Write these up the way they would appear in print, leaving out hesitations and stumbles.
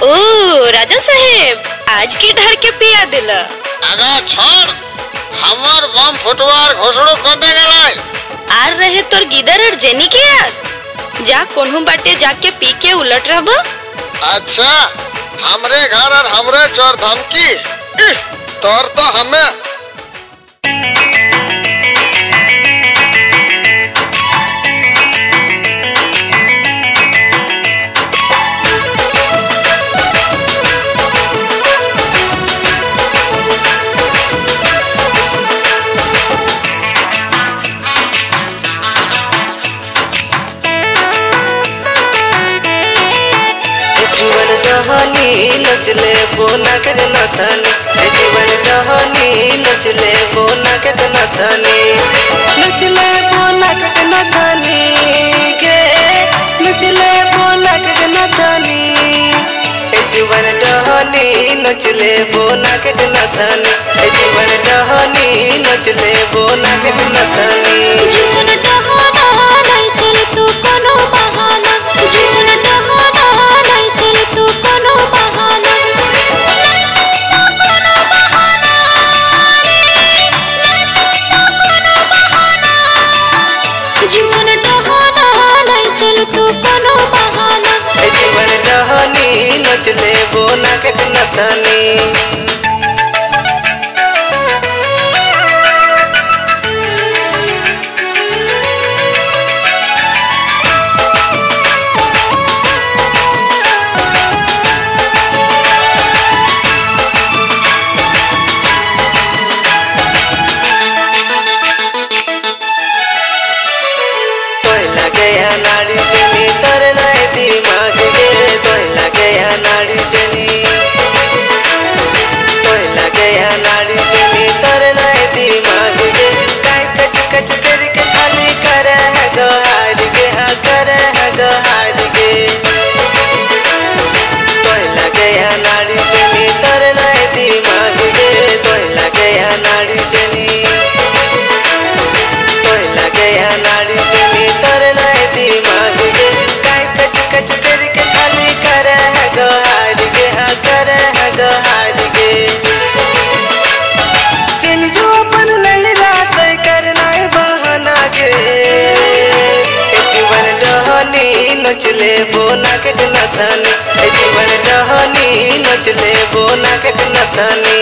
ओ राजा साहेब आज के ढर के पिया दिला। अगा छोड़ हमर बम फुटवार घोषणा कर दे गलाय। आर रहे तोर गिदर और जेनी के याद जा कोन्हू बाटे जाके पी के उलट रहबा। अच्छा हमरे घर और हमरे चोर धमकी तोर तो हमें जीवन टहनी नचले बोना के नथनी जीवन टहनी नचले बोना के नथनी नचले बोना के नथनी के नचले बोना के नथनी जीवन टहनी नचले बोना के नथनी जीवन टहनी नचले बोना के नथनी जीवन टहना नहीं चल तू कोनो बहाना जीवन टहना नहीं चल तू कोनो बहाना नहीं चल तू कोनो बहाना रे नहीं चल तू कोनो बहाना जीवन टहना नहीं चल तू कोनो बहाना जीवन टहनी नचले बोना के नथनी गया नाड़ी जनी तर नहीं दिमाग गे तोला गया नाड़ी जनी तोला गया नाड़ी जनी तर नहीं दिमाग गे काय कच कच करके खाली कर है गहार गे हाँ कर है गहार गे तोला गया नाड़ी जनी तर नहीं दिमाग गे तोला गया नाड़ी जनी तोला गया नाड़ी जनी तर नहीं दिमाग गे काय कच कच करके खाली कर है गहार गे हाँ कर है गहार गे चल जो अपन लल रात करना है बहाना गे जीवन डहनी नचले बोना के नथनी जीवन डहनी नचले बोना के नथनी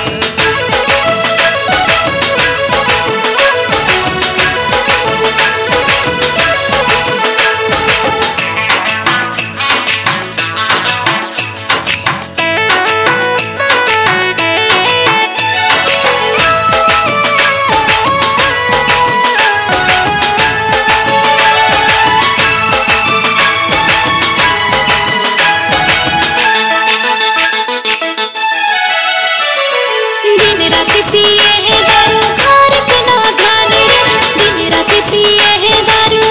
दिन रात पिए है दारू हार के ना ध्यान रे दिन रात पिए है दारू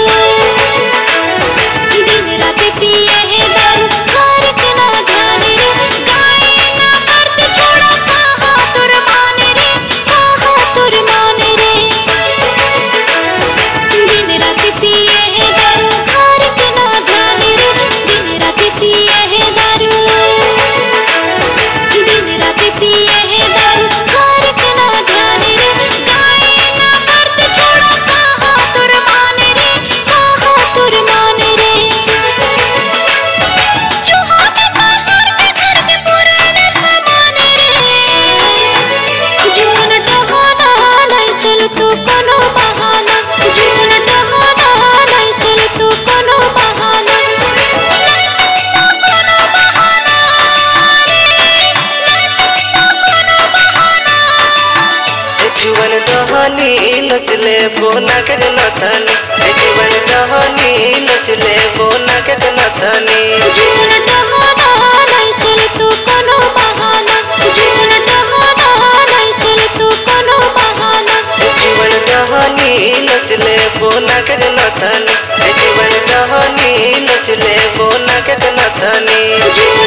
दिन रात पिए है दारू हार के ना ध्यान रे गाए ना मर्द छोड़ा कहाँ तुर मान रे कहाँ तुर मान रे दिन रात पिए है दारू हार के ना ध्यान रे दिन रात पिए है दारू दिन रात पिए है दारू हार के ना ध्यान रे गाए ना मर्द छोड़ा कहाँ तुर मान रे कहाँ तुर मान रे चूहाने बाहर के घर के पुराने सामान रे जीवन टहना नहीं चल तू कोनो बहाना जीवन टहना नहीं चल तू कोनो बहाना नहीं चल तू कोनो बहाना रे नहीं चल तू कोनो बहाना जीवन डहनी नचले बोना के नथनी जीवन डहनी नचले बोना के नथनी जीवन टहना नहीं चल तू कोनो बहाना जीवन टहना नहीं चल तू कोनो बहाना जीवन डहनी नचले बोना के नथनी जीवन डहनी नचले बोना के नथनी जीवन